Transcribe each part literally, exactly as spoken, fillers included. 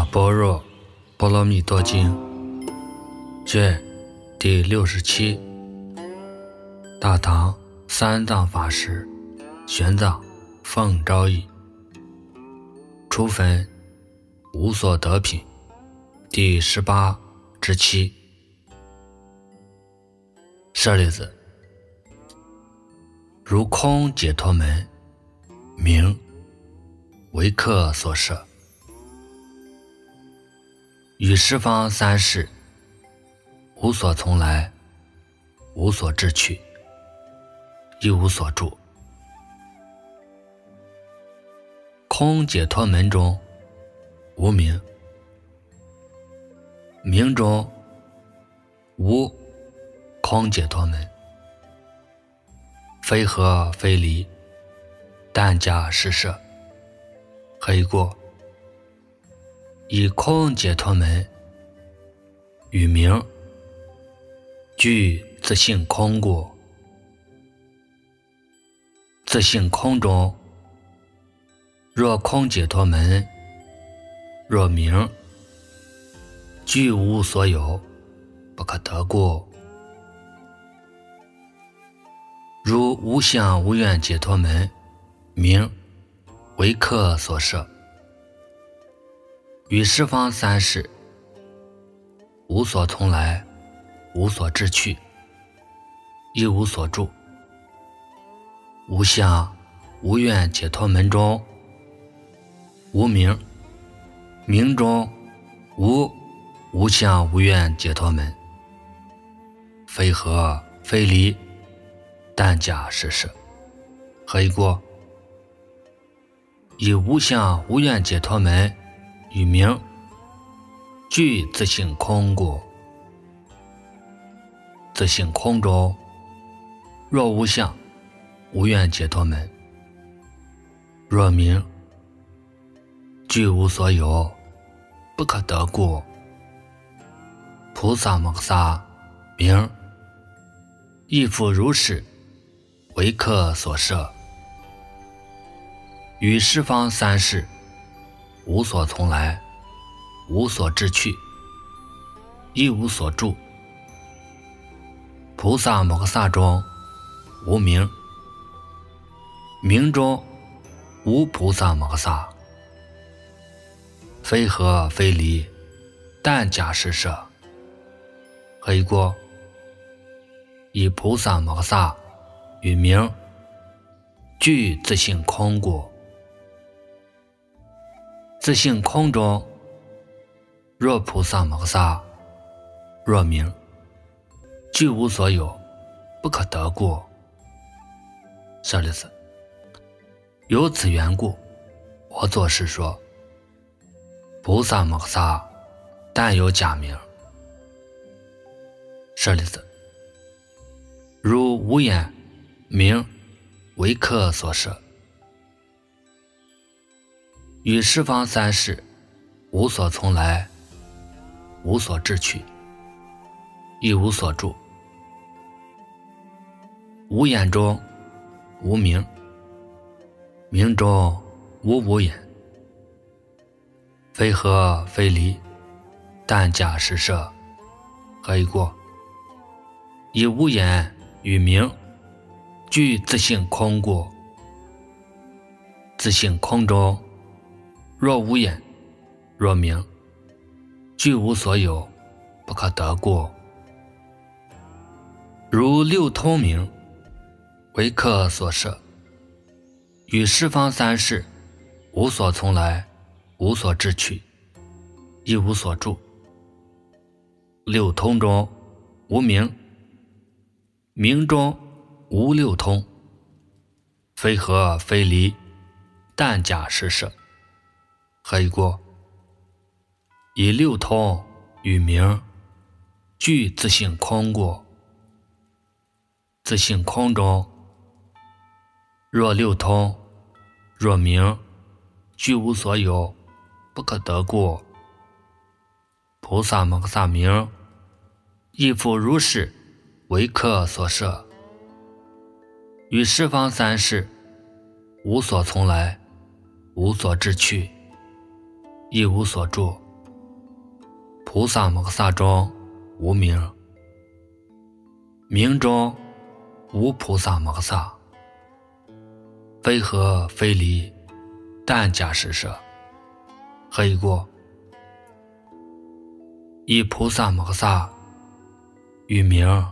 般若波罗蜜多经卷第六十七，大唐三藏法师玄奘奉诏译，初分无所得品第十八之七。舍利子，如空解脱门，名为客所设，于十方三世无所从来，无所志去，亦无所住。空解脱门中无名，名中无空解脱门，非合非离，但假施设。何以故？以空解脱门与名具自性空故。自性空中，若空解脱门，若名具无所有，不可得故。如无相无愿解脱门，名为客所设，于十方三世无所从来，无所志去，亦无所住。无相无愿解脱门中无名，名中无无相无愿解脱门，非合非离，但假施设。何以故？以无相无愿解脱门与名具自性空故。自性空中，若无相无愿解脱门，若名具无所有，不可得故。菩萨摩诃萨名亦复如是，为客所设，于十方三世无所从来，无所志去，亦无所住。菩萨摩诃萨中无名，名中无菩萨摩诃萨，非合非离，但假施设。何以故？以菩萨摩诃萨与名具自性空故。自性空中，若菩萨摩诃萨，若名具无所有，不可得故。舍利子，由此缘故，我作是说，菩萨摩诃萨但有假名。舍利子，如无眼名为客所设，于十方三世无所从来，无所志去，亦无所住。无眼中无名，名中无无眼，非合非离，但假施设。何以故？以无眼与名具自性空故。自性空中，若无眼，若名，具无所有，不可得故。如六通名为客所设，于十方三世无所从来，无所志去，亦无所住。六通中无名，名中无六通，非合非离，但假施设。何以故？以六通与名具自性空故。自性空中，若六通，若名具无所有，不可得故。菩萨摩诃萨名亦复如是，为客所设，于十方三世无所从来，无所志去，亦无所住。 菩萨摩诃萨中无名，名中无菩萨摩诃萨，非合非离，但假施设。何以故？以菩萨摩诃萨与名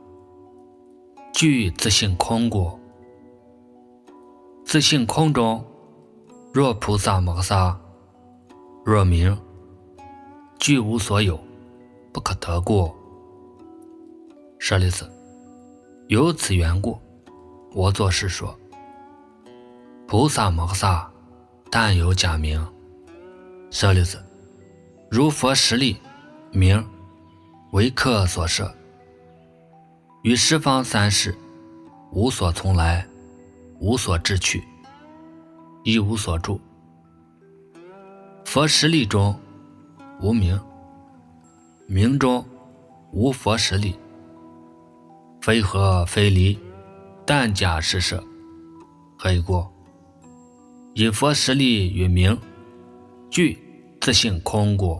具自性空故。自性空中，若菩萨摩诃萨，若名，具无所有，不可得故。舍利子，由此缘故，我作是说：菩萨摩诃萨但有假名。舍利子，如佛实力名为客所设，于十方三世无所从来，无所志去，亦无所住。佛实力中无名，名中无佛实力，非合非离，但假施设。何以故？以佛实力与名具自性空故。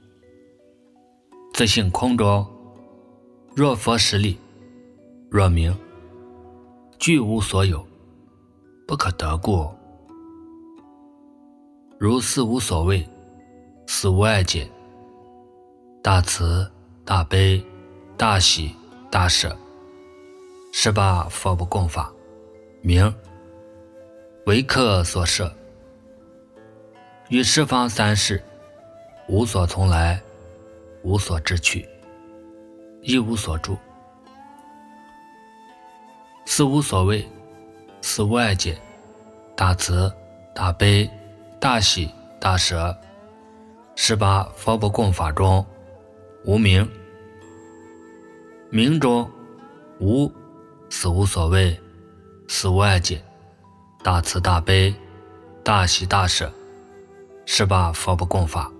自性空中，若佛实力，若名，具无所有，不可得故。如四无所谓，四无碍解，大慈大悲大喜大舍，十八佛不共法，名为客所设，于十方三世无所从来，无所志去，亦无所住。四无所谓，四无碍解，大慈大悲大喜大舍，十八佛不共法中无名，名中无四无所谓，四无碍解，大慈大悲大喜大舍，十八佛不共法，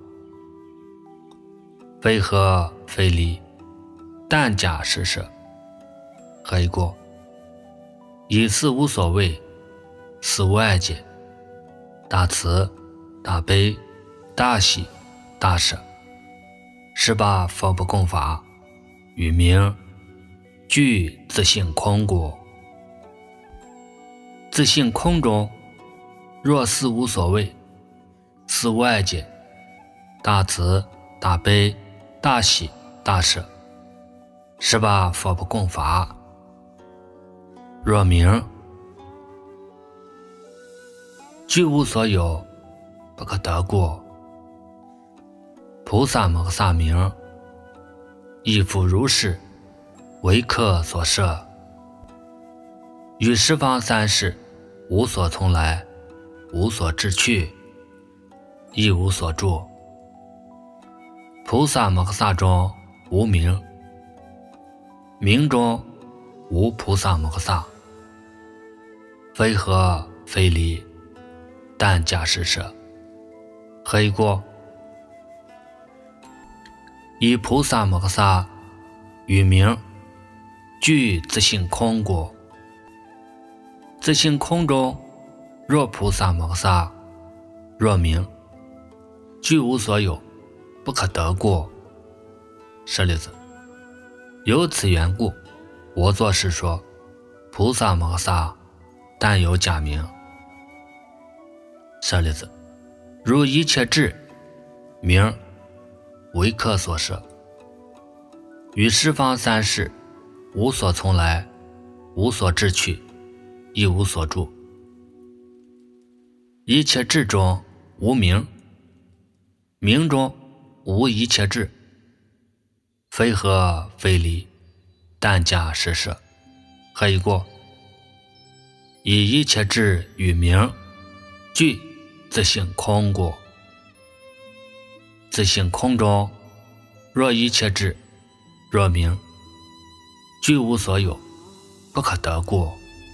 非合非离，但假施设。何以故？以四无所谓，四无碍解，大慈大悲大喜大舍，十八佛不共法，与名具自性空故。自性空中，若四无所谓，四无碍解，大慈大悲大喜大舍，十八佛不共法，若名具无所有，不可得故。菩萨摩诃萨名亦复如是，为客所设，于十方三世无所从来，无所志去，亦无所住。菩萨摩诃萨中无名，名中无菩萨摩诃萨，非合非离，但假施设。何以故？以菩萨摩诃萨与名具自性空故。自性空中，若菩萨摩诃萨，若名，具无所有，不可得故。舍利子，由此缘故，我作是说：菩萨摩诃萨但有假名。舍利子，如一切智名为客所设，于十方三世无所从来，无所志去，亦无所住。一切智中无名，名中无一切智，非合非离，但假施设。何以故？以一切智与名具自性空故。自性空中，若一切智，若名，具无所有，不可得故。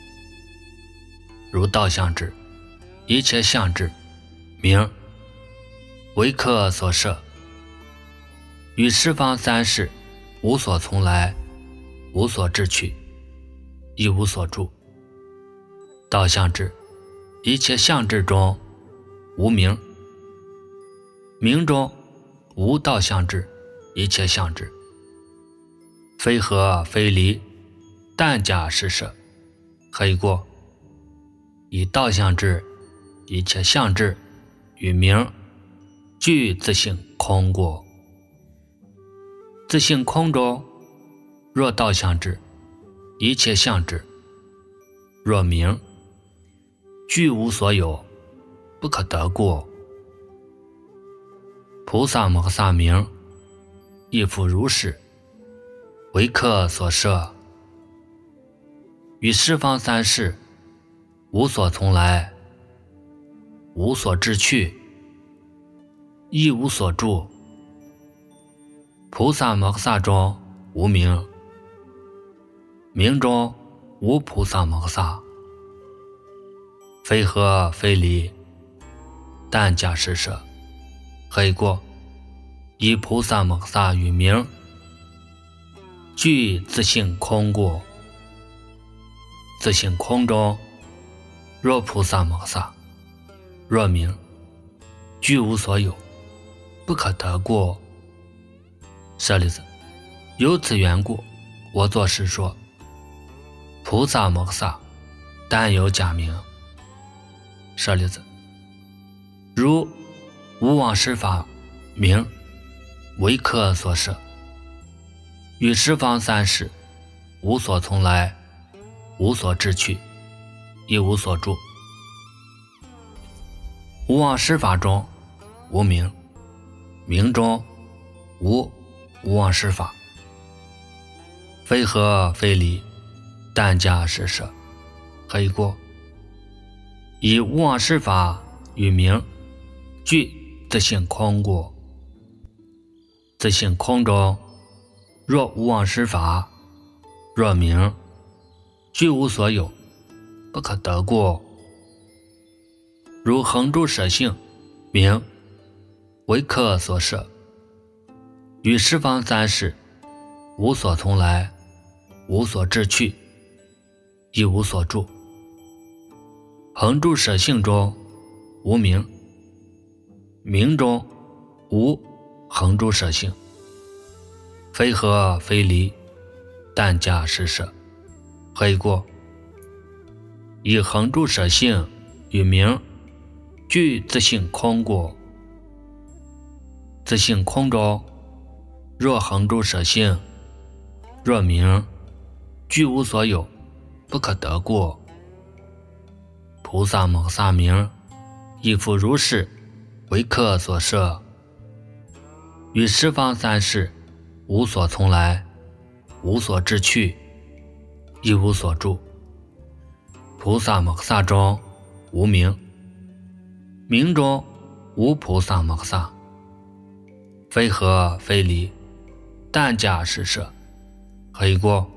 如道相智，一切相智名为客所设，于十方三世无所从来，无所志去，亦无所住。道相智，一切相智中无名，名中无道相智， 一切相之。非合非离，但假施舍。何以故？以道相之，一切相之与名，具自性空故。自性空中，若道相之，一切相之；若名，具无所有，不可得故。菩萨摩萨名，亦复如是，为客所摄。于十方三世，无所从来，无所志去，亦无所住。菩萨摩萨中无名，名中无菩萨摩萨。非合非离，但假施舍。何以故？以菩萨摩萨与名，具自性空故。自性空中，若菩萨摩萨，若名，具无所有，不可得故。舍利子，由此缘故，我作是说：菩萨摩萨，但有假名。舍利子，如无妄施法名，为客所摄，于十方三世，无所从来，无所志去，亦无所住。无妄施法中无名，名中无无妄施法。非合非离，但假施舍。何以故？以无妄施法与名，具自性空故。自性空中，若无妄施法，若名，具无所有，不可得故。如恒诸舍性名，为客所摄，于十方三世，无所从来，无所志去，亦无所住。恒诸舍性中无名，名中无恒诸舍性。非合非离，但假施舍。何以故？以恒诸舍性与名，具自性空故。自性空中，若恒诸舍性，若名，具无所有，不可得故。菩萨摩萨名，亦复如是，为客所摄。于十方三世，无所从来，无所志去，亦无所住。菩萨摩萨中无名，名中无菩萨摩萨。非合非离，但假施舍。何以故？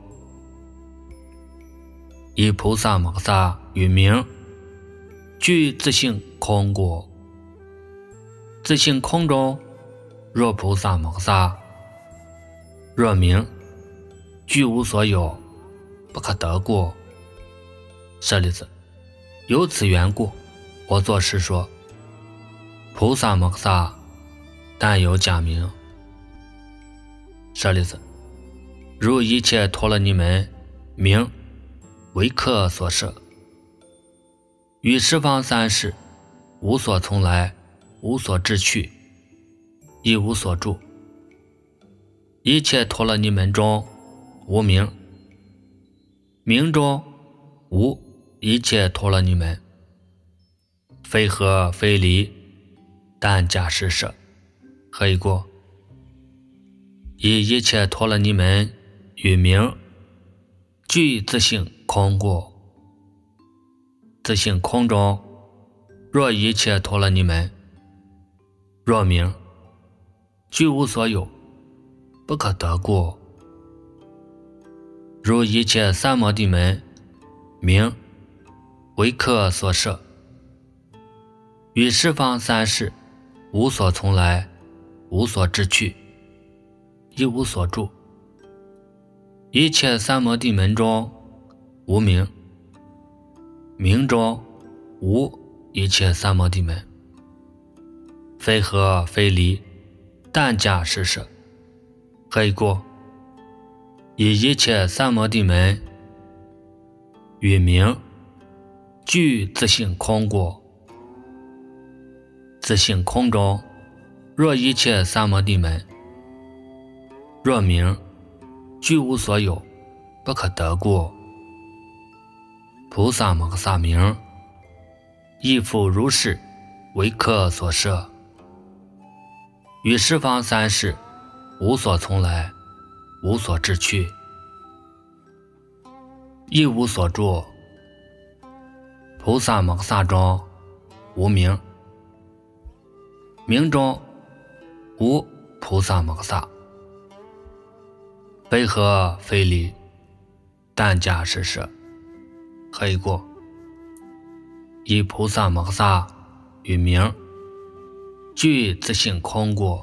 以菩萨摩萨与名，具自性空故。自性空中，若菩萨摩萨，若名，具无所有，不可得故。舍利子，由此缘故，我作是说：菩萨摩萨，但有假名。舍利子，如一切陀罗尼门名，为客所摄，于十方三世，无所从来，无所志去，亦无所住。一切陀罗尼门中无名，名中无一切陀罗尼门。非合非离，但假施舍。何以故？以一切陀罗尼门与名，具自性空故。自性空中，若一切陀罗尼门，若名，具无所有，不可得故。如一切三摩地门名，为客所摄，于十方三世，无所从来，无所志去，亦无所住。一切三摩地门中无名，名中无一切三摩地门。非合非离，但假施舍。 何以故？以一切三摩地门与名具自性空故。自性空中，若一切三摩地门，若名具无所有，不可得故。菩萨摩诃萨名，亦复如是，为客所摄。于十方三世，无所从来，无所志去，亦无所住。菩萨摩诃萨中无名，名中无菩萨摩诃萨，非合非离，但假实摄。何以故？以菩萨摩诃萨与名具自性空故。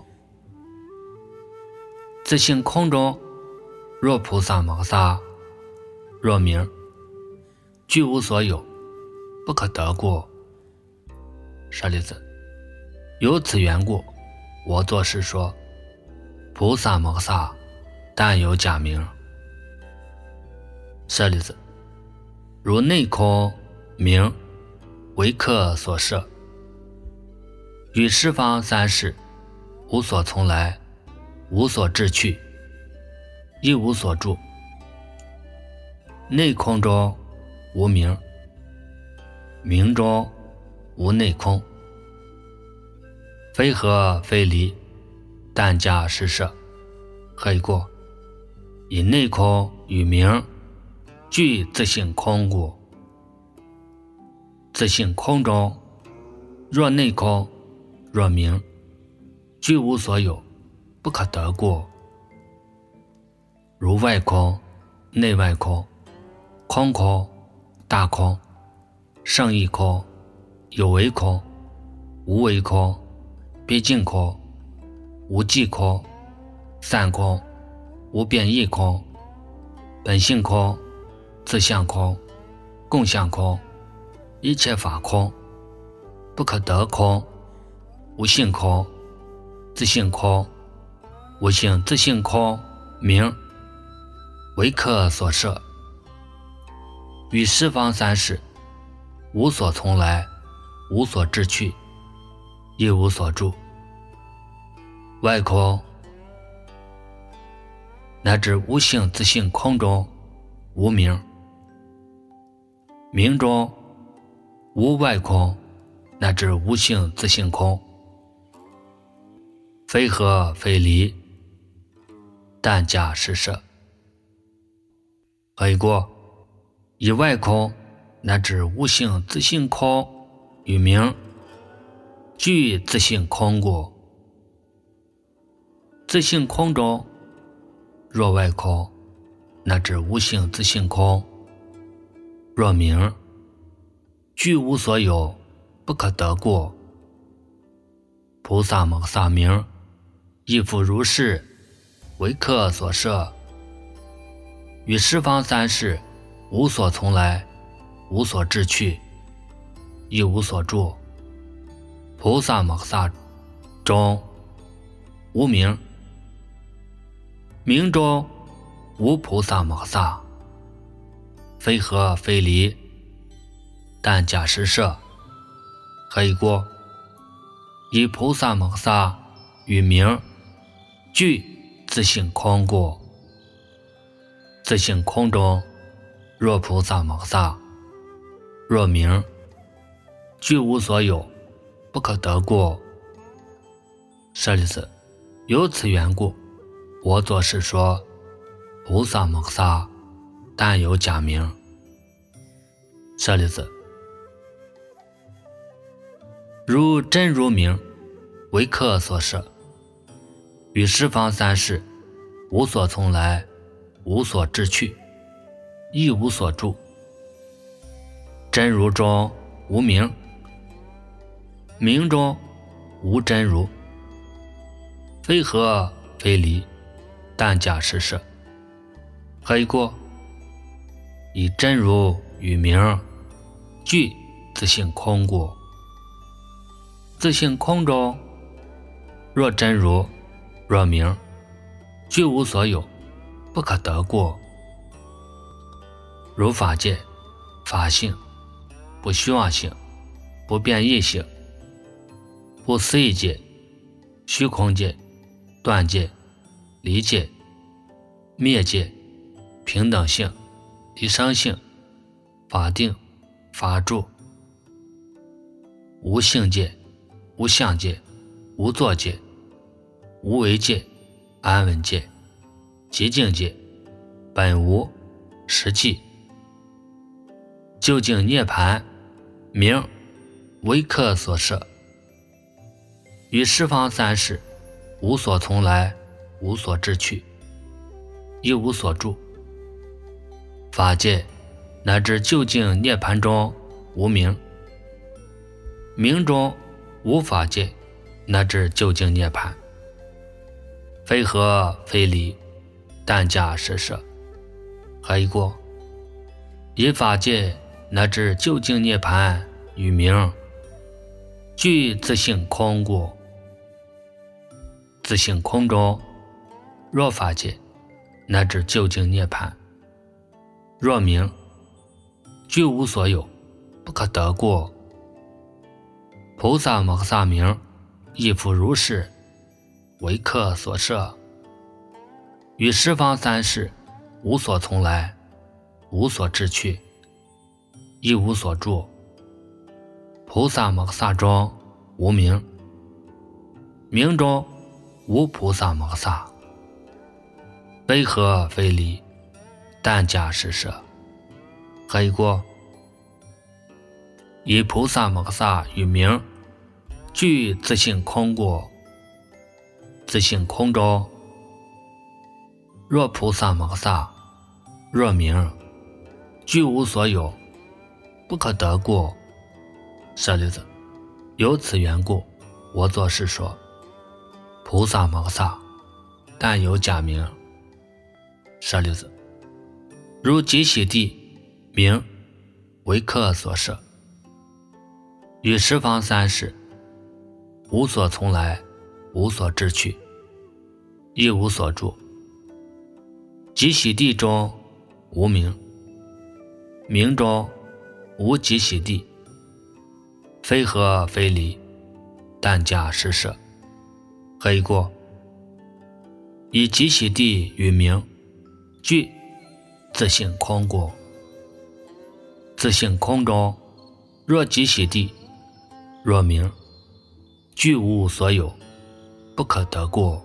自性空中，若菩萨摩诃萨，若名具无所有，不可得故。舍利子，由此缘故，我作是说，菩萨摩诃萨但有假名。舍利子，如内空名为客所摄，于十方三世，无所从来，无所志去，亦无所住。内空中无名，名中无内空，非合非离，但假实摄。何以故？以内空与名具自性空故。自性空中，若内空，若名具无所有，不可得故。如外空、内外空、空空、大空、胜义空、有为空、无为空、毕竟空、无际空、散空、无变异空、本性空、自相空、共相空、一切法空、不可得空、无性空、自性空、无性自性空名为客所摄，于十方三世，无所从来，无所志去，亦无所住。外空乃至无性自性空中无名，名中无外空乃至无性自性空，非合非离，但假实摄。何以故？以外空乃至无性自性空与名具自性空故。自性空中，若外空乃至无性自性空，若名具无所有，不可得故。菩萨摩诃萨名，亦复如是，为客所摄。于十方三世，无所从来，无所志去，亦无所住。菩萨摩诃萨中无名，名中无菩萨摩诃萨，非合非离，但假实摄。何以故？以菩萨摩诃萨与名具自性空故。自性空中，若菩萨摩诃萨，若名具无所有，不可得故。舍利子，由此缘故，我作是说，菩萨摩诃萨但有假名。舍利子，如真如名为客所摄，于十方三世，无所从来，无所志去，亦无所住。真如中无名，名中无真如，非合非离，但假实摄。何以故？以真如与名具自性空故。自性空中，若真如，若名具无所有，不可得过。如法界、法性、不虚妄性、不变异性、不思议界、虚空界、断界、离界、灭界、平等性、离生性、法定、法住、无性界、无相界、无作界、无为界、安稳界、极静界、本无、实际、究竟涅槃，名为客所摄，于十方三世无所从来，无所志去，亦无所住。法界乃至究竟涅槃中无明，明中无法界，乃至究竟涅槃，非合非离，但假实设。何以故？以法界乃至究竟涅槃与明，具自性空故。自性空中，若法界乃至究竟涅槃，若明，具无所有，不可得过。菩萨摩诃萨名，亦复如是，为客所摄，于十方三世无所从来，无所志去，亦无所住。菩萨摩诃萨中无明，明中无菩萨摩诃萨，非合非离，但假实设。何以故？以菩萨摩诃萨与明，具自性空故。自性空中，若菩萨摩诃萨，若明，具无所有，不可得过。舍利子，由此缘故，我作是说，菩萨摩诃萨，但有假名。舍利子，如极喜地名为客所摄，于十方三世无所从来，无所志去，亦无所住。极喜地中无明，明中无极喜地，非合非离，但假实设。何以故？以极喜地与明，具自性空故。自性空中，若极喜地，若明，具无所有，不可得过。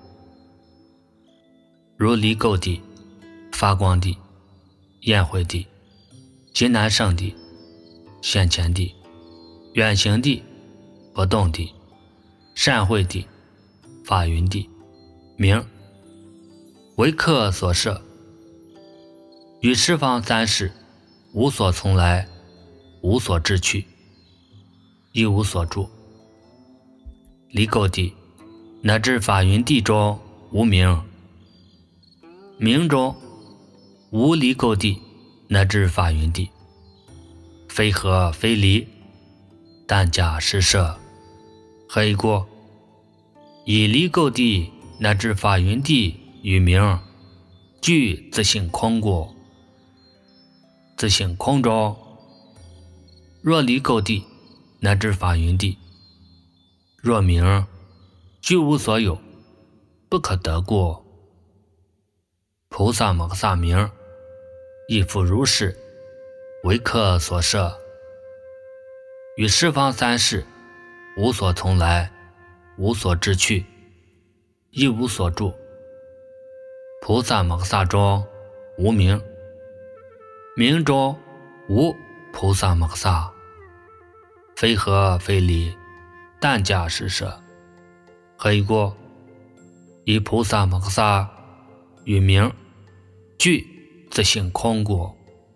如离垢地、发光地、焰慧地、极难胜地、现前地、远行地、不动地、善慧地、法云地，名为客所摄，于十方三世无所从来，无所志去，亦无所住。离垢地乃至法云地中无明，明中无离垢地乃至法云地，非合非离，但假实设。何以故？以离垢地乃至法云地与明，具自性空故。自性空中，若离垢地乃至法云地，若明，具无所有，不可得过。菩萨摩诃萨名，亦复如是，为客所摄，于十方三世无所从来，无所志去，亦无所住。菩萨摩诃萨中无明，明中无菩萨摩诃萨，非合非离，但假实设。何以故？以菩萨摩诃萨与明，具自性空故。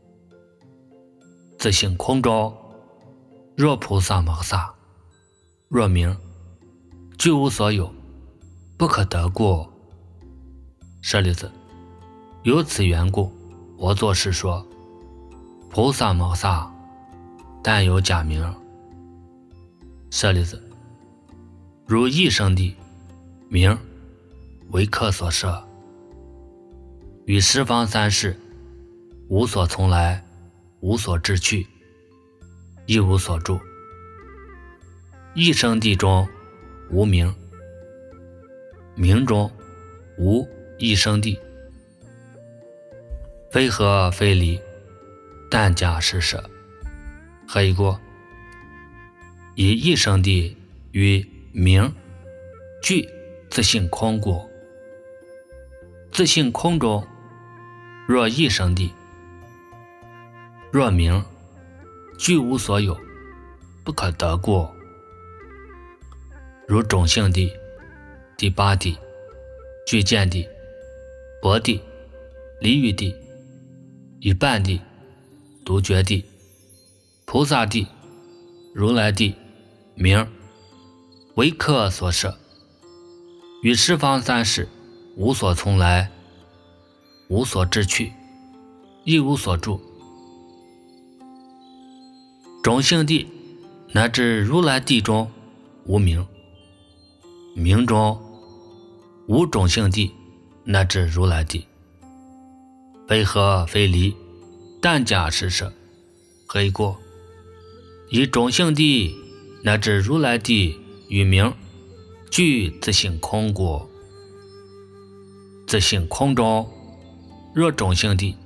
自性空中，若菩萨摩诃萨，若明，具无所有，不可得过。舍利子，由此缘故，我作是说，菩萨摩诃萨，但有假名。舍利子，如异生地，名为客所摄， 于十方三世无所从来，无所志去，一无所住。一生地中无名，名中无一生地，非合非离，但假施舍。何以故？以一生地与名具自性空故。自性空中，若一生地，若名具无所有，不可得故。如种性地、第八地、具见地、薄地、离欲地、一半地、独觉地、菩萨地、如来地、名为客所摄，于十方三世无所从来，无所志去，亦无所住。种性地乃至如来地中无名，名中无种性地乃至如来地，非合非离，但假施舍。何以故？以种性地乃至如来地与名具自性空故。自性空中，若种性地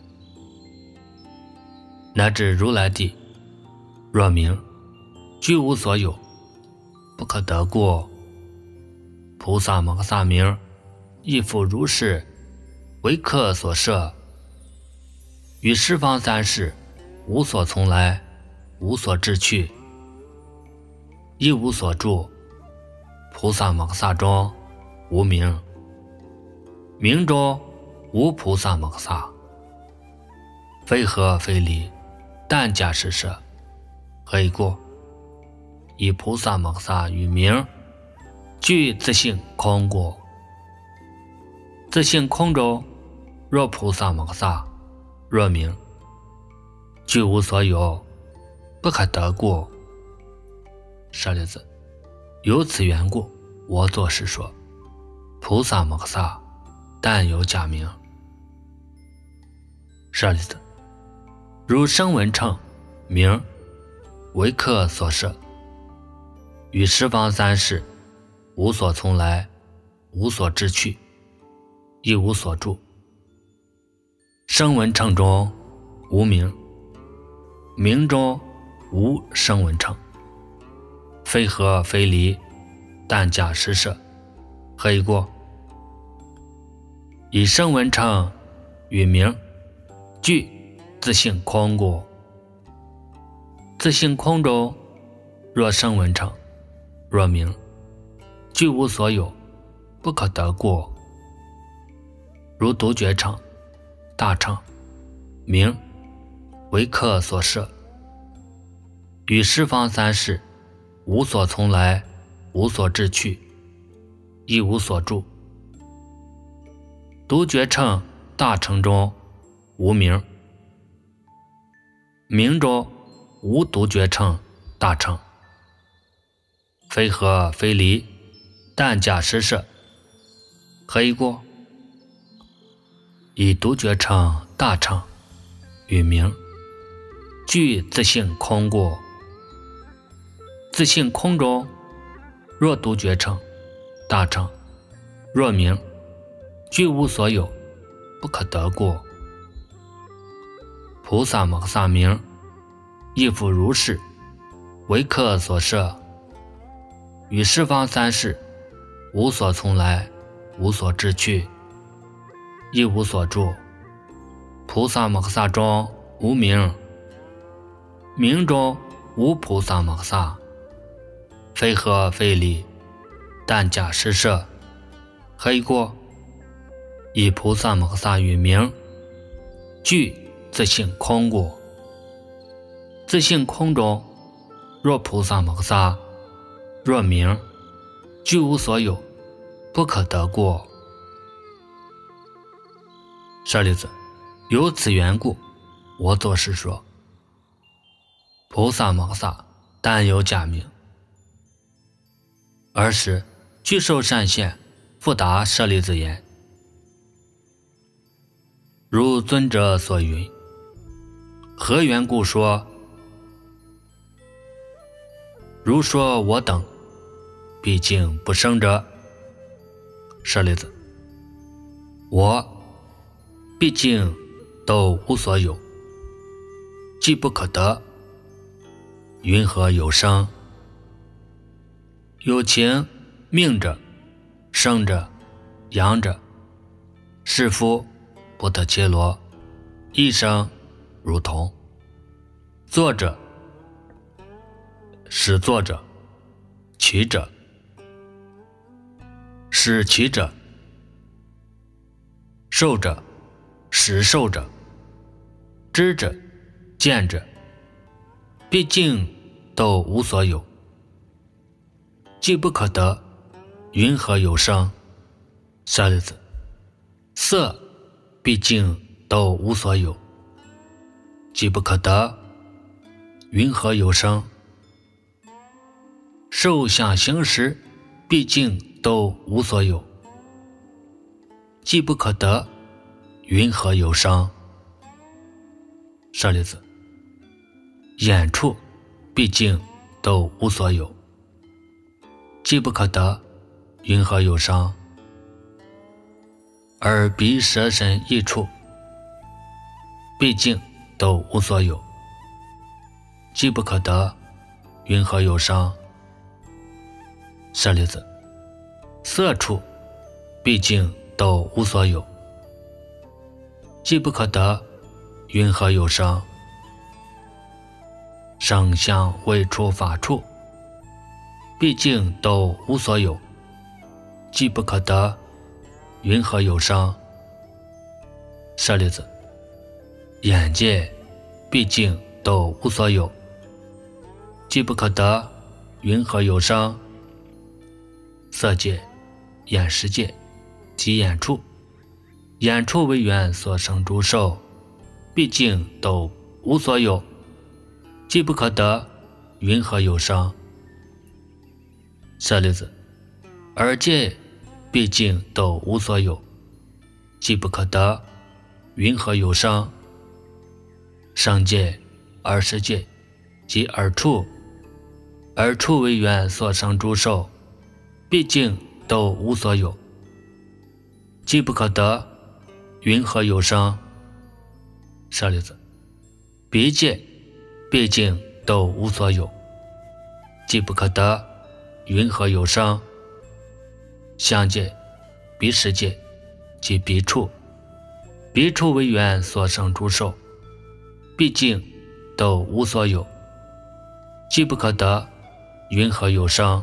乃至如来地，若名具无所有，不可得故。菩萨摩诃萨名亦复如是，为客所摄，于十方三世无所从来，无所志去，亦无所住。菩萨摩诃萨中无名，名中无菩萨摩诃萨，非合非离，但假施舍。何以故？以菩萨摩诃萨与名具自性空故。自性空中，若菩萨摩诃萨，若名具无所有，不可得故。舍利子，由此缘故，我作是说，菩萨摩诃萨但有假名。舍利子，如声闻乘名为客所摄，于十方三世无所从来，无所志去，亦无所住。声闻乘中无名，名中无声闻乘，非合非离，但假施舍。何以故？以声闻乘与名具自性空故。自性空中，若声闻乘，若名具无所有，不可得故。如独觉乘、大乘、名为客所摄，于十方三世无所从来，无所志去，亦无所住。独觉乘、大乘中无名，名中无独觉乘、大乘，非合非离，但假施舍。何以故？以独觉乘、大乘与名具自性空故。自性空中，若独觉乘、大乘，若名具无所有，不可得故。菩萨摩诃萨名亦复如是，为客所摄，于十方三世无所从来，无所志去，亦无所住。菩萨摩诃萨中无名，名中无菩萨摩诃萨，非合非离，但假施舍。何以故？以菩萨摩诃萨与名具自性空故。自性空中，若菩萨摩诃萨，若名具无所有，不可得故。舍利子，由此缘故，我作是说，菩萨摩诃萨但有假名。尔时具受善现，复答舍利子言： 如尊者所云，何缘故说？如说我等毕竟不生者。舍利子，我毕竟都无所有，既不可得，云何有生？有情命者，生者，养者，是夫不得切罗，一生如同。作者，始作者，取者，使取者，受者，使受者，知者，见者，毕竟都无所有，既不可得，云何有生？舍利子，色毕竟都无所有，既不可得，云何有生？受想行识毕竟都无所有，既不可得，云何有生？舍利子，眼触毕竟都无所有，既不可得，云何有生？耳鼻舌身意触毕竟都无所有，既不可得，云何有生？舍利子，色触毕竟都无所有，既不可得，云何有生？声香味触法触毕竟都无所有，既不可得，云何有生？舍利子，眼界毕竟都无所有，既不可得，云何有生？色界、眼识界及眼触，眼触为缘所生诸受，毕竟都无所有，既不可得，云何有生？舍利子，耳界毕竟都无所有，既不可得，云何有生？声界、耳识界及耳触，耳触为缘所生诸受，毕竟都无所有，既不可得，云何有生？舍利子，鼻界毕竟都无所有，既不可得，云何有生？香界、鼻识界及鼻触，鼻触为缘所生诸受，毕竟都无所有，既不可得，云何有生？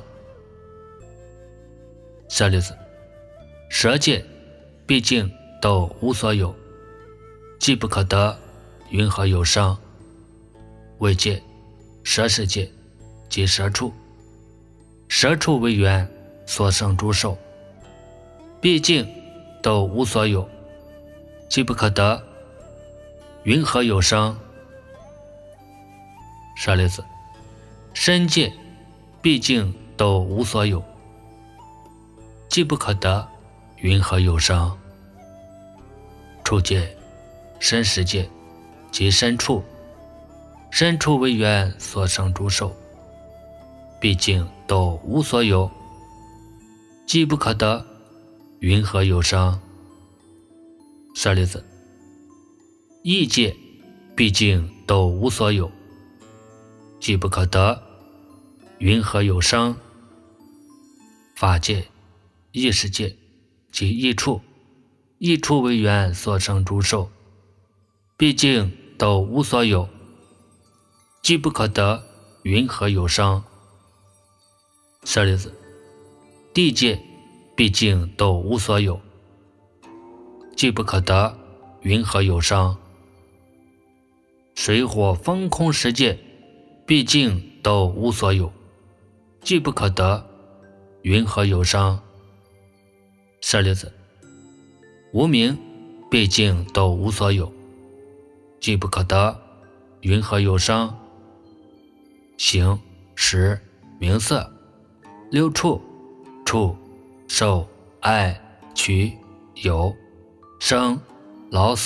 舍利子，舌界毕竟都无所有，既不可得，云何有生？味界、舌识界及舌触，舌触为缘所生诸受，毕竟都无所有，既不可得，云何有生？舍利子，身界毕竟都无所有，既不可得，云何有生？触界、身识界及身触，身触为缘所生诸受，毕竟都无所有，既不可得，云何有生？舍利子，意界毕竟都无所有，既不可得，云何有生？法界、意识界及意触，意触为缘所生诸受，毕竟都无所有，既不可得，云何有生？舍利子，地界毕竟都无所有，既不可得，云何有生？水火风空十界毕竟都无所有，既不可得，云何有生？舍利子，无明毕竟都无所有，既不可得，云何有生？形、识、名色、六触、触、受、爱、取、有、生、老死、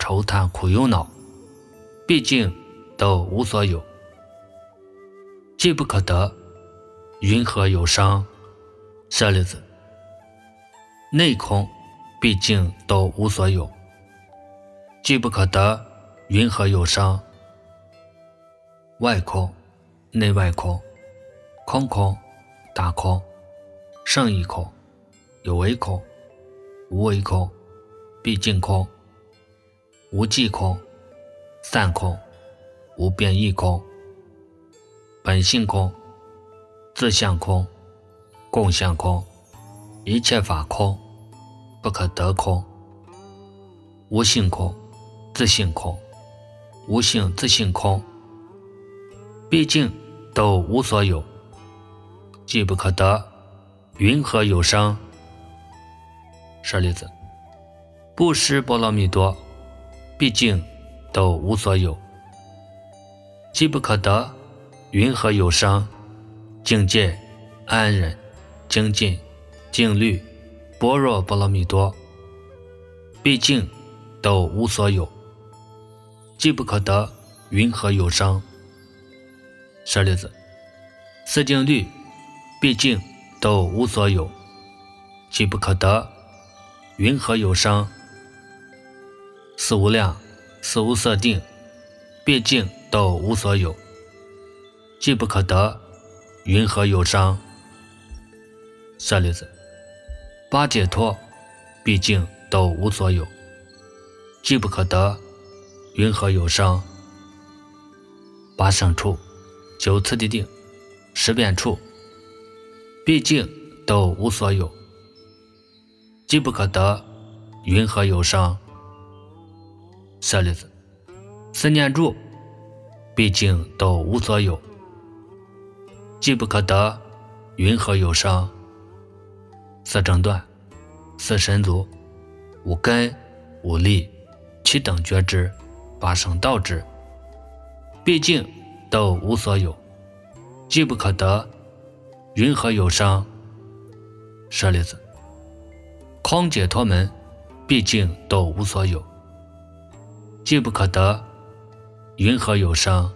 愁叹苦忧恼，毕竟都无所有。既不可得，云何有伤？舍利子，内空毕竟都无所有，既不可得，云何有伤？外空、内外空，空空、大空，胜义空，有为空，无为空，毕竟空，无际空，散空，无变异空，本性空，自相空，共相空，一切法空，不可得空，无性空，自性空，无性自性空，毕竟都无所有，既不可得，云何有伤？舍利子，布施波罗蜜多，毕竟都无所有，既不可得，云何有伤？境界、安忍、精进、静虑、般若波罗蜜多，毕竟都无所有，既不可得，云何有伤？舍利子，四静虑毕竟都无所有，既不可得，云何有伤？四无量、四无色定毕竟都无所有，既不可得，云何有伤？舍利子，八解脱毕竟都无所有，既不可得，云何有伤？八胜处、九次第定、十遍处毕竟都无所有，既不可得，云何有伤？舍利子，四念住毕竟都无所有，既不可得，云何有伤？四正断、四神足、五根、五力、七等觉知、八圣道知毕竟都无所有，既不可得，云何有伤？舍利子，空解脱门毕竟都无所有，既不可得，云何有伤？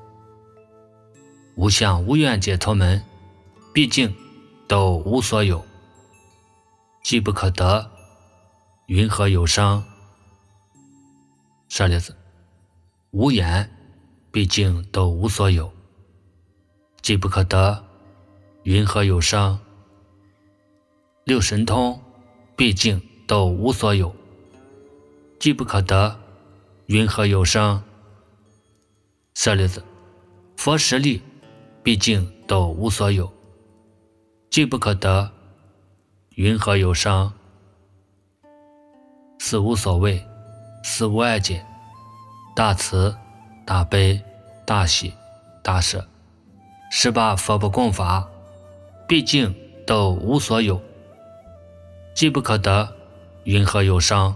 无相无愿解脱门毕竟都无所有，既不可得，云何有伤？舍利子，无眼毕竟都无所有，既不可得，云何有伤？六神通毕竟都无所有，既不可得，云何有伤？舍利子，佛实力毕竟都无所有，既不可得，云何有伤？四无所谓，四无碍解，大慈、大悲、大喜、大舍，十八佛不共法毕竟都无所有，既不可得，云何有伤？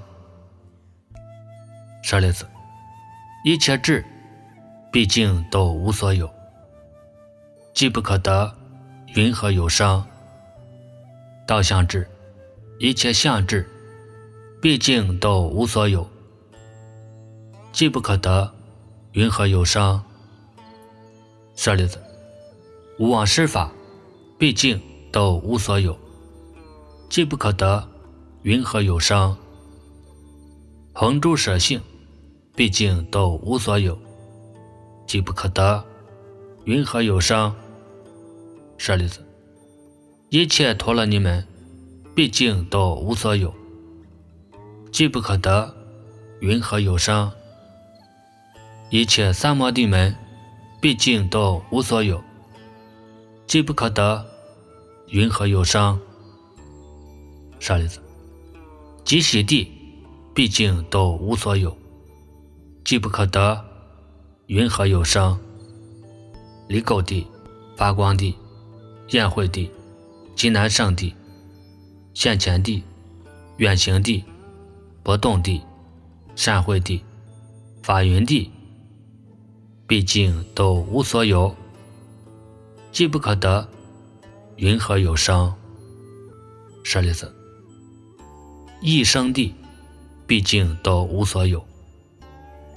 舍利子，一切智毕竟都无所有，既不可得，云何有伤？道相智、一切相智毕竟都无所有，既不可得，云何有伤？舍利子，无妄施法毕竟都无所有，既不可得，云何有伤？恒诸舍性毕竟都无所有，既不可得，云何有伤？舍利子，一切陀罗尼门毕竟都无所有，既不可得，云何有伤？一切三摩地门毕竟都无所有，既不可得，云何有伤？舍利子，极喜地毕竟都无所有，既不可得，云何有伤？离垢地、发光地、宴会地、极难胜地、现前地、远行地、不动地、善会地、法云地毕竟都无所有，既不可得，云何有伤？舍利子，一生地毕竟都无所有，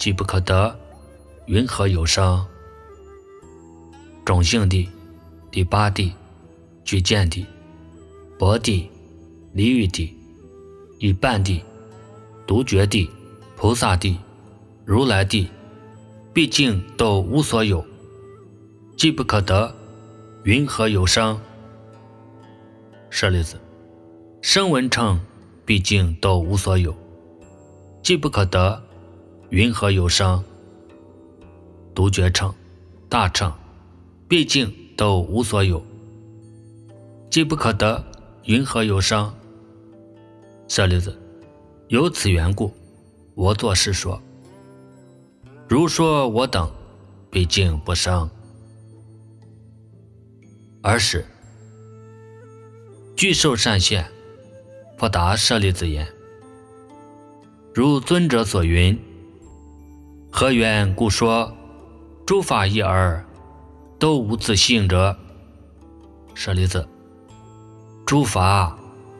即不可得，云何有生？种性地、第八地、具见地、薄地、离欲地、与半地、独觉地、菩萨地、如来地，毕竟都无所有，即不可得，云何有生？舍利子，声闻乘毕竟都无所有，即不可得，云何有生？独觉乘、大乘毕竟都无所有，即不可得，云何有生？舍利子，由此缘故，我作是说。如说我等毕竟不生。尔时具受善现，复答舍利子言：如尊者所云，何缘故说诸法一而都无自性者？舍利子，诸法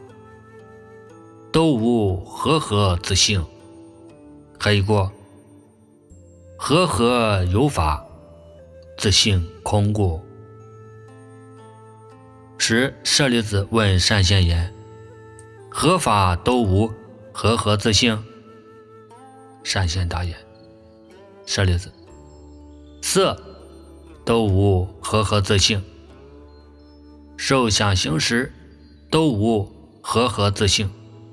都无和合自性，何以故？和合有法，自性空故。时舍利子问善现言：何法都无和合自性？善现答言：舍利子，色都无和合自性，受想行识都无和合自性。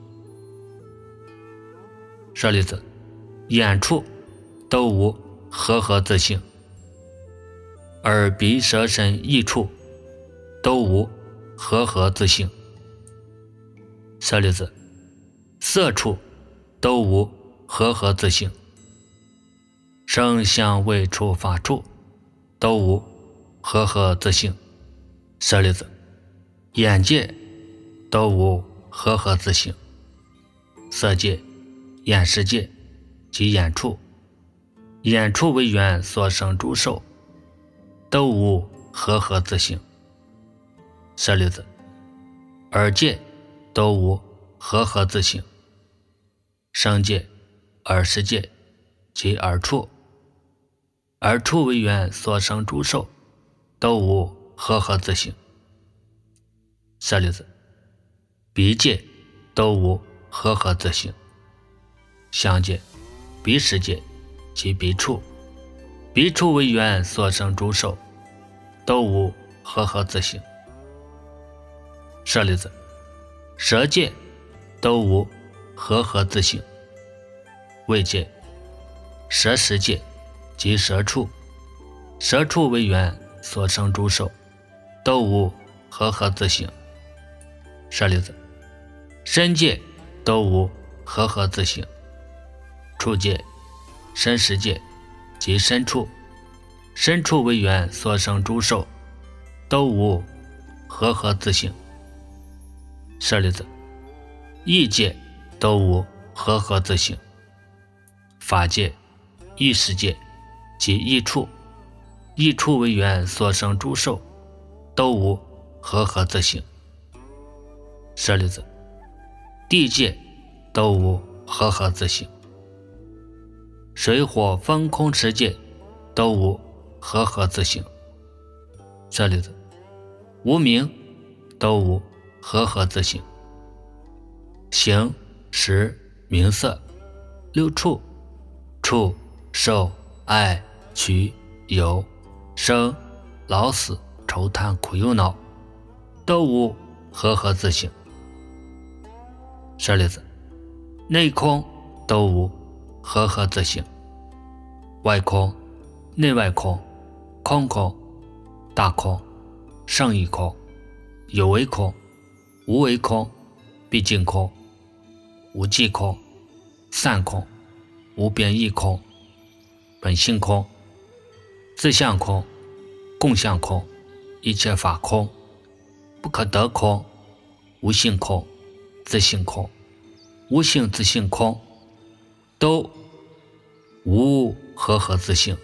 舍利子，眼处都无和合自性，耳鼻舌身意处都无和合自性。舍利子，色处都无和合自性，声香味触法处都无和合自性。舍利子，眼界都无和合自性，色界、眼识界及眼处，眼处为缘所生诸受，都无和合自性。舍利子，耳界都无和合自性，声界、耳识界及耳处，耳处为缘所生诸受，都无和合自性。舍利子，鼻界都无和合自性，香界、鼻识界及鼻处，鼻处为缘所生诸受，都无和合自性。舍利子，舌界都无和合自性，味界、舌识界及舌处，舌处为缘所生诸受，都无和合自性。舍利子，身界都无和合自性，触界、身识界及身处，身处为缘所生诸受，都无和合自性。舍利子，意界都无和合自性，法界、意识界及意处，意处为缘所生诸受，都无和合自性。舍利子，地界都无和合自性，水火风空持界都无和合自性。舍利子，无明都无和合自性，形、识、名色、六处、触、受、爱、取、有、生、老死、愁叹苦忧恼，都无和合自性。舍利子，内空都无和合自性，外空、内外空、空空、大空、胜义空、有为空、无为空、毕竟空、无记空、散空、无变异空、本性空、自相空、共相空、一切法空、不可得空、无性空、自性空、无性自性空，都无和合自性。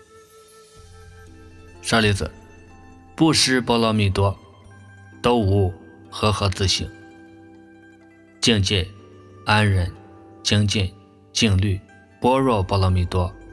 舍利子，布施波罗蜜多都无和合自性，境界、安忍、精进、静虑、般若波罗蜜多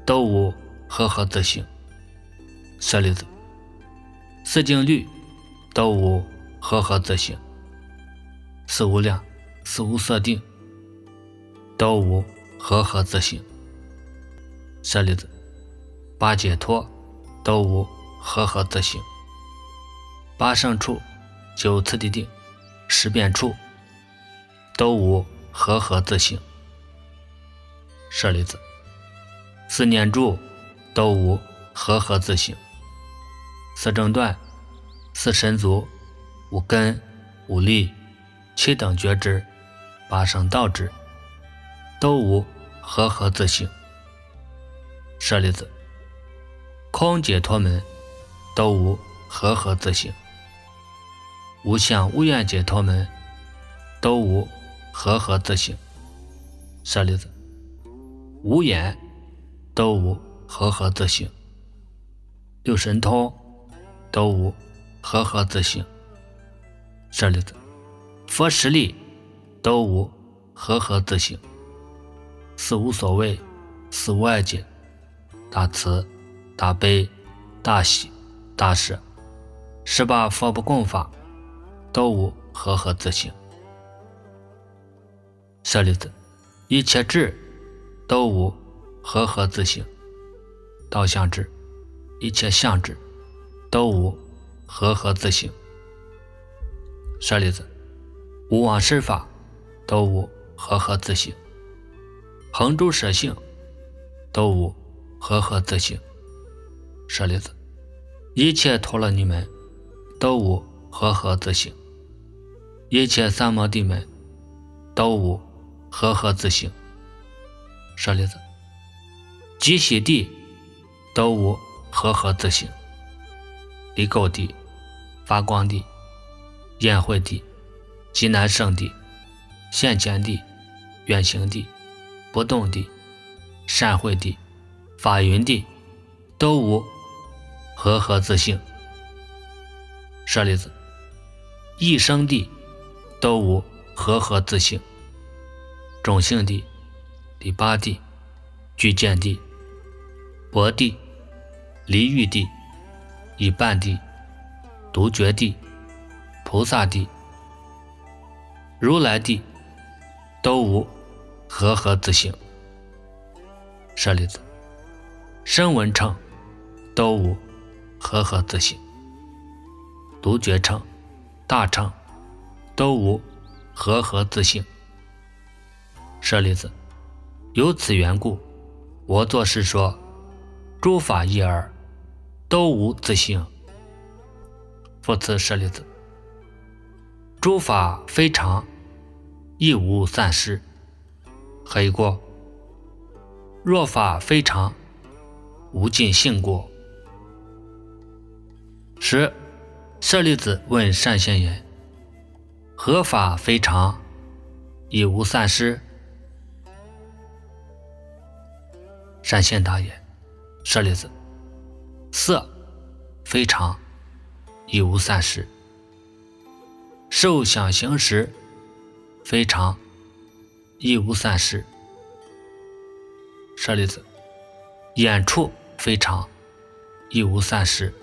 都无和合自性。舍利子，四境律都无和合自性，四无量、四无色定都无和合自性。舍利子，八解脱都无和合自性，八胜处、九次第定、十变处都无和合自性。舍利子，四念住都无和合自性，四正断、四神足、五根、五力、七等觉知、八圣道知都无和合自性。舍利子，空解脱门都无和合自性，无相无愿解脱门都无和合自性。舍利子，无眼都无和合自性，六神通都无和合自性。舍利子，佛实力都无和合自性，四无所谓、四无碍解、大慈、大悲、大喜、大舍，十八佛不共法都无和合自性。舍利子，一切智都无和合自性，道相智、一切相智都无和合自性。舍利子，无妄施法都无和合自性，恒诸舍性都无和合自性。舍利子，一切陀罗尼门都无和合自性，一切三摩地门都无和合自性。舍利子，极喜地都无和合自性，离垢地、发光地、宴会地、极难胜地、现前地、远行地、不动地、善会地、法云地都无和合自性。舍利子，一生地都无和合自性，种性地、第八地、具见地、薄地、离欲地、已半地、独觉地、菩萨地、如来地都无和合自性。舍利子，声闻乘都无和合自性，独觉乘、大乘都无和合自性。舍利子，由此缘故，我作是说，诸法一而都无自性。复次，舍利子，诸法非常，亦无散失。何以过？若法非常，无尽性过。十，舍利子问善现言：何法非常，亦无散失？善现答言：舍利子，色非常，亦无散失；受想行识非常，亦无散失。舍利子，眼触非常，亦无散失；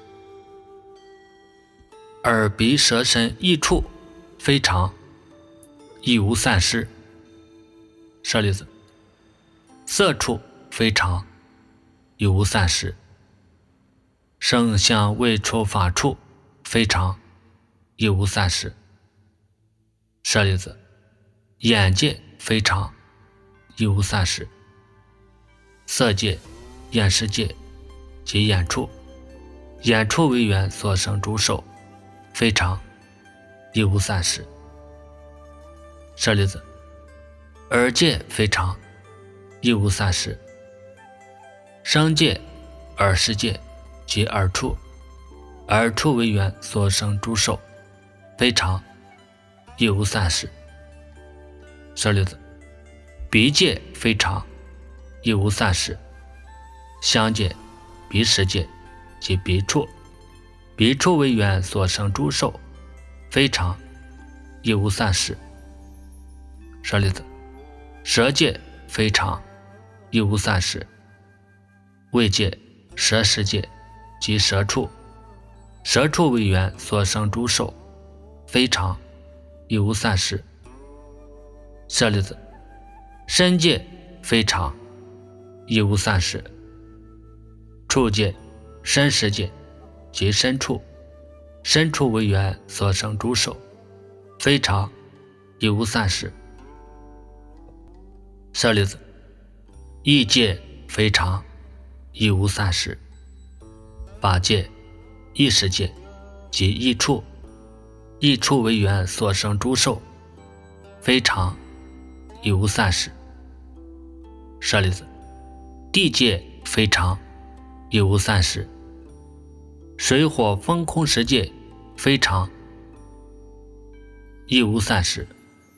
耳鼻舌身意触非常，亦无散失。舍利子，色触非常，亦无散失；声香味触法触非常，亦无散失。舍利子，眼界非常，亦无散失；色界、眼识界及眼触，眼触为缘所生诸受非常，亦无散失。舍利子，耳界非常，亦无散失；声界、耳识界及耳触，耳触为缘所生诸受非常，亦无散失。舍利子，鼻界非常，亦无散失；香界、鼻识界及鼻触，鼻触为缘所生诸受非常，亦无散失。舍利子，舌界非常，亦无散失； 为界、舍世界即舍处，舍处为缘所生诸受，非常，亦无散失。舍利子，身界非常，亦无散失。处界、身世界即身处，身处为缘所生诸受，非常，亦无散失。舍利子，意界非常，亦无散失。法界、意识界即意处，意处为缘所生诸受，非常，亦无散失。舍利子，地界非常，亦无散失。水火风空十界非常，亦无散失。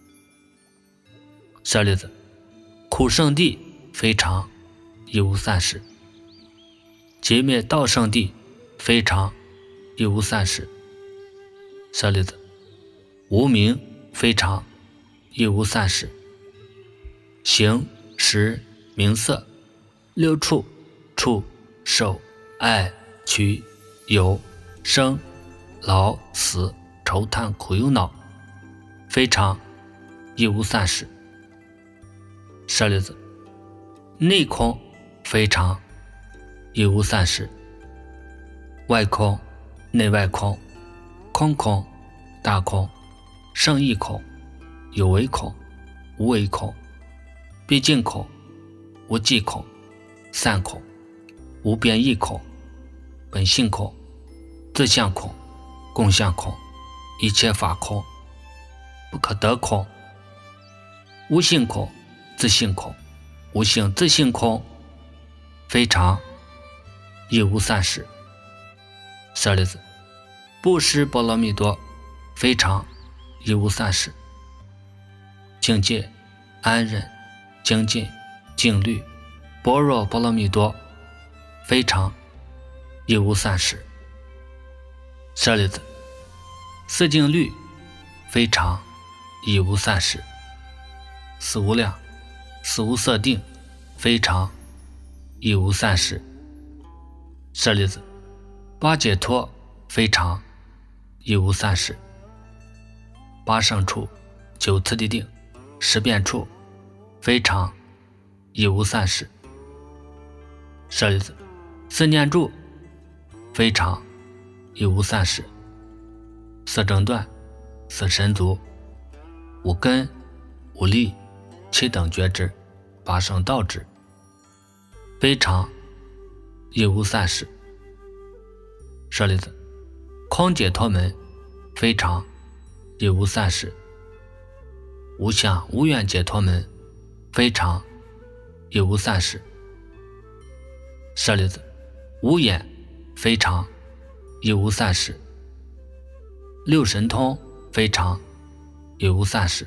舍利子，苦圣地非常，亦无散失。极灭道圣地非常，亦无散失。舍利子，无明非常，亦无散失。形、识、名色、六处、触、受、爱、取、有、生、老、死、愁叹苦忧恼，非常，亦无散失。舍利子，内空非常，亦无散失。外空、内外空、空空、大空、胜义空、有为空、无为空、毕竟空、无际空、散空、无边义空、本性空、自相空、共相空、一切法空、不可得空、无性空、自性空、无性自性空，非常，亦无散失。舍利子，布施波罗蜜多非常，亦无散失。境界、安忍、精进、静虑、般若波罗蜜多非常，亦无散失。舍利子，四静虑非常，亦无散失。四无量、四无色定非常，亦无散失。舍利子，八解脱非常，亦无散失。八胜处、九次第定、十变处非常，亦无散失。舍利子，四念住非常，亦无散失。四正断、四神足、五根、五力、七等觉知、八圣道智非常，亦无散失。舍利子，空解脱门非常，亦无散失。无相无愿解脱门非常，亦无散失。舍利子，无眼非常，亦无散失。六神通非常，亦无散失。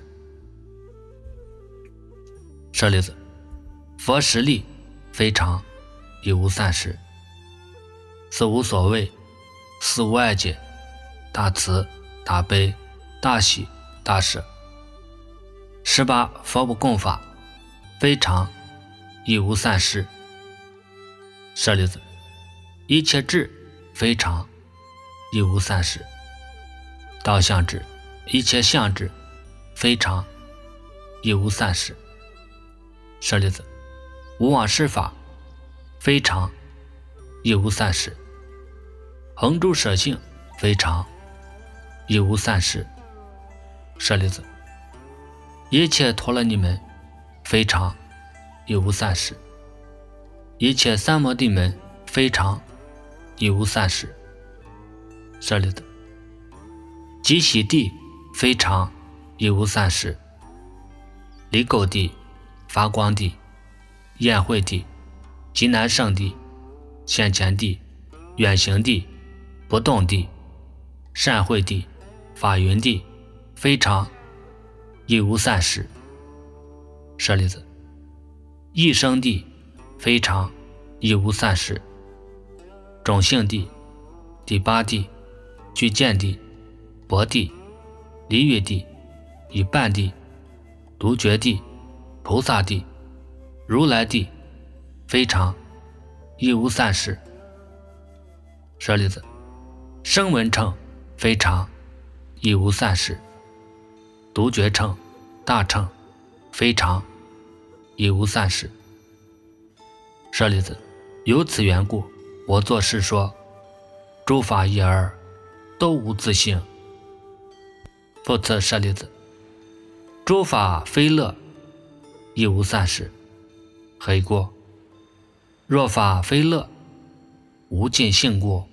舍利子，佛实力非常，亦无散失。四无所谓、四无碍解、大慈、大悲、大喜、大舍。十八佛不共法非常，亦无散失。舍利子，一切智非常，亦无散失。道相智、一切相智非常，亦无散失。舍利子，无往事法非常，亦无散失。恒诸舍性非常，亦无散失。舍利子，一切陀罗尼门非常，亦无散失。一切三摩地门非常，亦无散失。舍利子，极喜地非常，亦无散失。离垢地、发光地、宴会地、极难胜地、现前地、远行地、不动地、善会地、法云地非常，亦无散失。舍利子，一生地非常，亦无散失。种性地、第八地、具见地、薄地、离欲地、以半地、独觉地、菩萨地、如来地非常， 亦无散失。舍利子，声闻乘非常，亦无散失；独觉乘、大乘非常，亦无散失。舍利子，由此缘故，我作是说，诸法一而都无自性。复次舍利子，诸法非乐，亦无散失。何以故？若法非乐，无尽性故。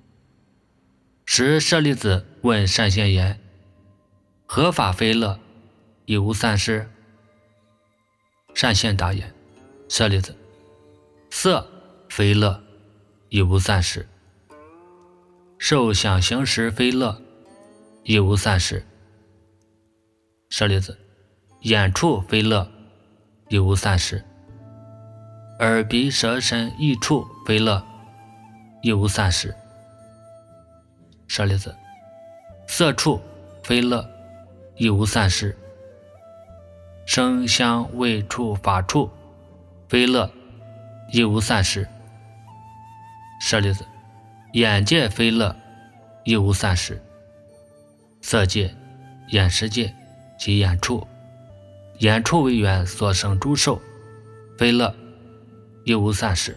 时舍利子问善现言：何法非乐，亦无散失？善现答言：舍利子，色非乐，亦无散失；受想行识非乐，亦无散失。舍利子，眼触非乐，亦无散失；耳鼻舌身意触非乐，亦无散失。舍利子，色触非乐，亦无散失；声香味触法触非乐，亦无散失。舍利子，眼界非乐，亦无散失；色界、眼识界及眼触，眼触为缘所生诸受非乐，亦无散失。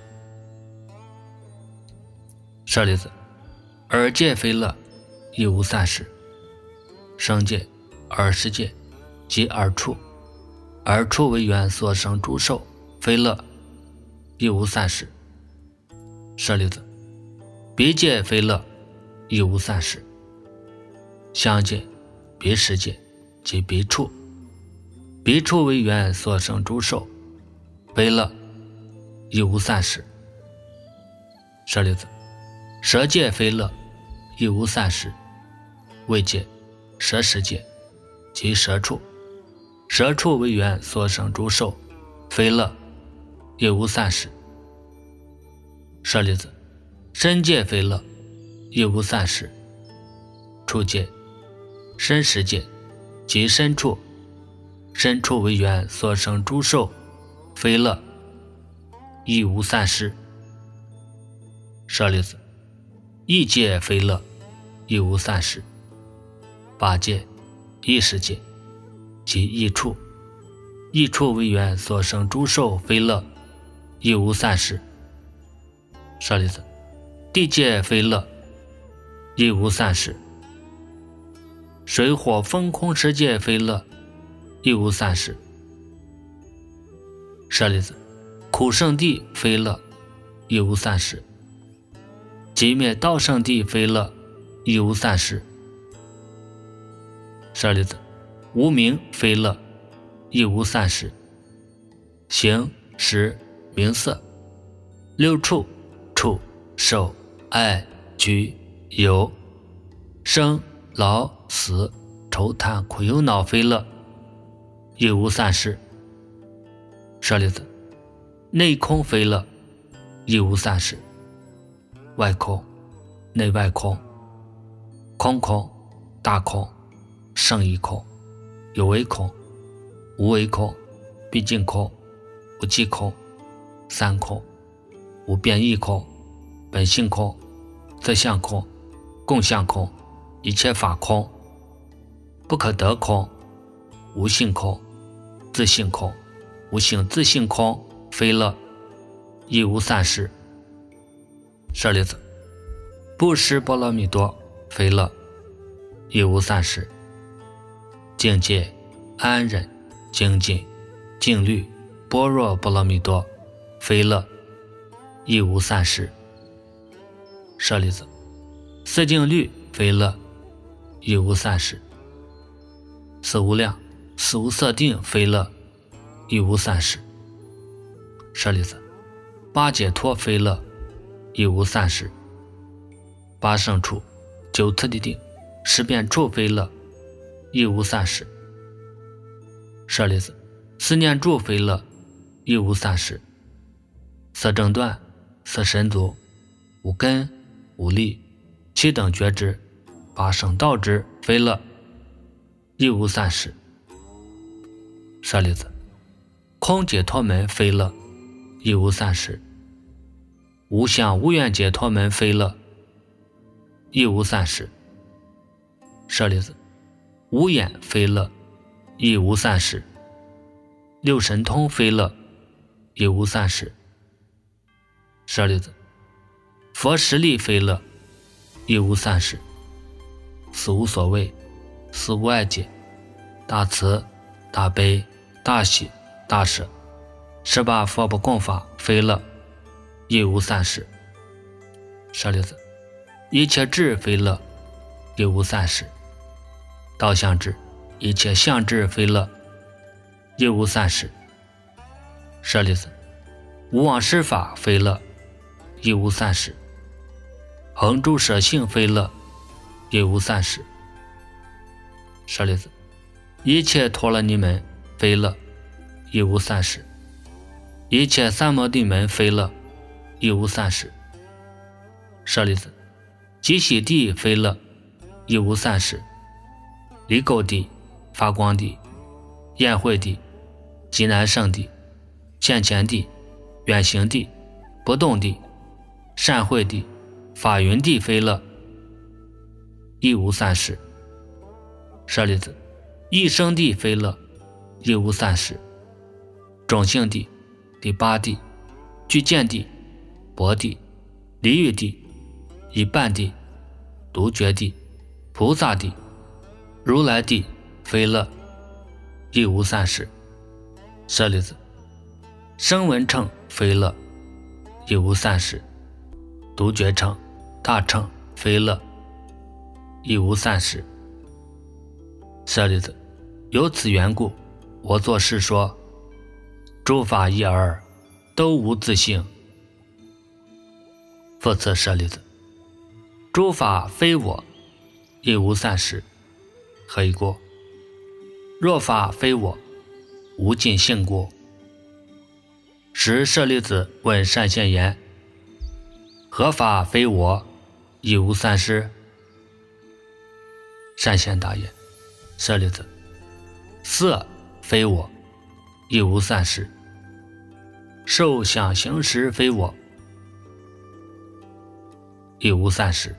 舍利子，耳界非乐，亦无散失；声界、耳识界及耳触，耳触为缘所生诸受非乐，亦无散失。舍利子，鼻界非乐，亦无散失；香界、鼻识界及鼻触，鼻触为缘所生诸受非乐，亦无散失。舍利子，舌界非乐，亦无散失；味界、舌识界及舌触，舌触为缘所生诸受非乐，亦无散失。舍利子，身界非乐，亦无散失；触界、身识界及身触，身触为缘所生诸受非乐，亦无散失。舍利子，意界非乐，亦无散失；法界、意识界及意触，意触为缘所生诸受非乐，亦无散失。舍利子，地界非乐，亦无散失；水火风空十界非乐，亦无散失。舍利子，苦圣地非乐，亦无散失；寂灭道圣地非乐，亦无散失。舍利子，无明非乐，亦无散失；形、识、名色、六触、触、受、爱、居、有、生、老、死、愁叹苦忧恼非乐，亦无散失。舍利子，内空非乐，亦无散失；外空、内外空、空空、大空、胜义空、有为空、无为空、毕竟空、无记空、三空、无变异空、本性空、自相空、共相空、一切法空、不可得空、无性空、自性空、无性自性空非乐，亦无散失。舍利子，布施波罗蜜多非乐，亦无散失；境界、安忍、精进、静虑、般若波罗蜜多非乐，亦无散失。舍利子，四静虑非乐，亦无散失；四无量、四无色定非乐，亦无散失。舍利子，八解脱非乐，亦无散失；八胜处、九次第定、十遍处非乐，亦无散失。舍利子，四念住非乐，亦无散失；色正断、色神足、五根、五力、七等觉知、八圣道之非乐，亦无散失。舍利子，空解脱门非乐，亦无散失； 无相无愿解脱门非乐，亦无散失。舍利子，无眼非乐，亦无散失。六神通非乐，亦无散失。舍利子，佛实力非乐，亦无散失。此无所谓，此无爱解，大慈大悲大喜大舍，十八佛不共法非乐，亦无散失。舍利子，一切智非乐，亦无散失。道相智，一切相智非乐，亦无散失。舍利子，无妄施法非乐，亦无散失。恒诸舍性非乐，亦无散失。舍利子，一切陀罗尼门非乐，亦无散失。一切三摩地门非乐，亦无散失。舍利子，极喜地非乐，亦无散失。离垢地、发光地、宴会地、极难胜地、现前地、远行地、不动地、善会地、法云地非乐，亦无散失。舍利子，一生地非乐，亦无散失。种性地、第八地、具见地、薄地、离欲地、一半地、独觉地、菩萨地、如来地非乐，亦无散失。舍利子，声闻乘非乐，亦无散失。独觉乘、大乘非乐，亦无散失。舍利子，由此缘故，我作是说，诸法一而都无自性。复次舍利子，诸法非我，亦无散失。何以故？若法非我，无尽性故。时舍利子问善现言：何法非我，亦无散失？善现答言：舍利子，色非我，亦无散失。受想行识非我，亦无散失。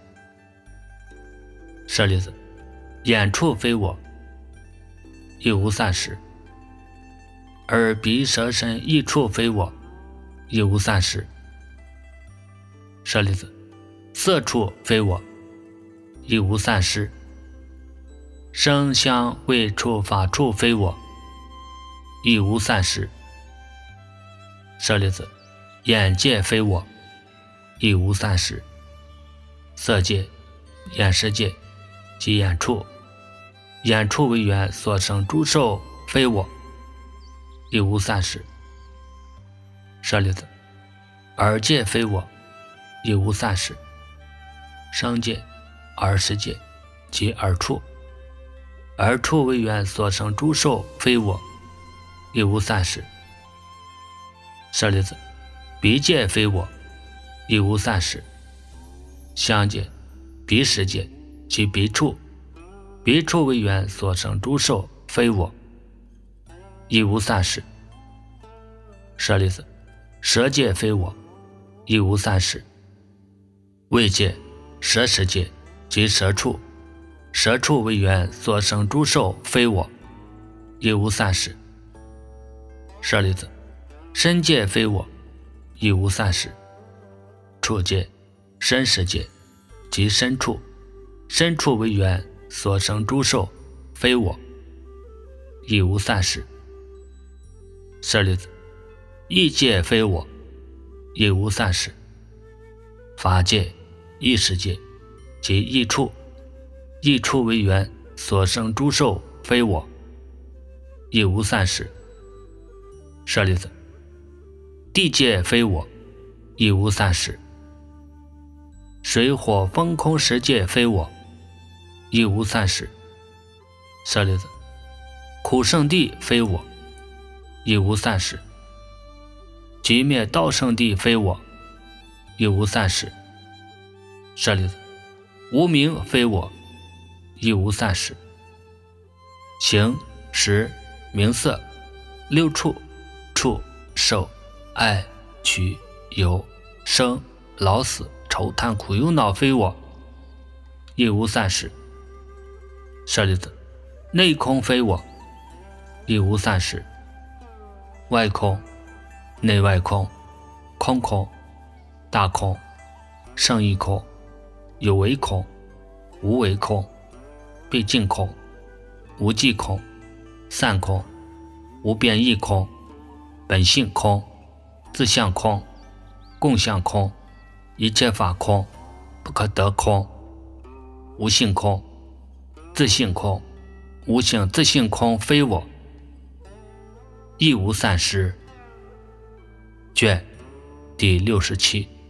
舍利子，眼触非我，亦无散失。耳鼻舌身意触非我，亦无散失。舍利子，色触非我，亦无散失。声香味触法触非我，亦无散失。舍利子，眼界非我，亦无散失。色界、眼识界及眼触，眼触为缘所生诸受非我，亦无散失。舍利子，耳界非我，亦无散失。声界、耳识界及耳触，耳触为缘所生诸受非我，亦无散失。舍利子，鼻界非我，亦无散失。香界、鼻识界及鼻触，鼻触为缘所生诸受非我，亦无散失。舍利子，舌界非我，亦无散失。味界、舌识界及舌触，舌触为缘所生诸受非我，亦无散失。舍利子，身界非我，亦无散失。触界、身识界及身触，身触为缘所生诸受非我，亦无散失。舍利子，意界非我，亦无散失。法界、意识界及意触，意触为缘所生诸受非我，亦无散失。舍利子，地界非我，亦无散失。水火风空十界非我，亦无散失。舍利子，苦圣地非我，亦无散失。寂灭道圣地非我，亦无散失。舍利子，无明非我，亦无散失。形、识、名色、六触、触、受、爱、取、有、生、 老死愁叹苦忧恼非我，亦无散失。舍利子，内空非我，亦无散失。外空、内外空、空空、大空、胜义空、有为空、无为空、毕竟空、无际空、散空、无变异空、本性空、自相空、共相空、一切法空、不可得空、无性空、自性空、无性自性空非我，亦无散失。卷第六十七。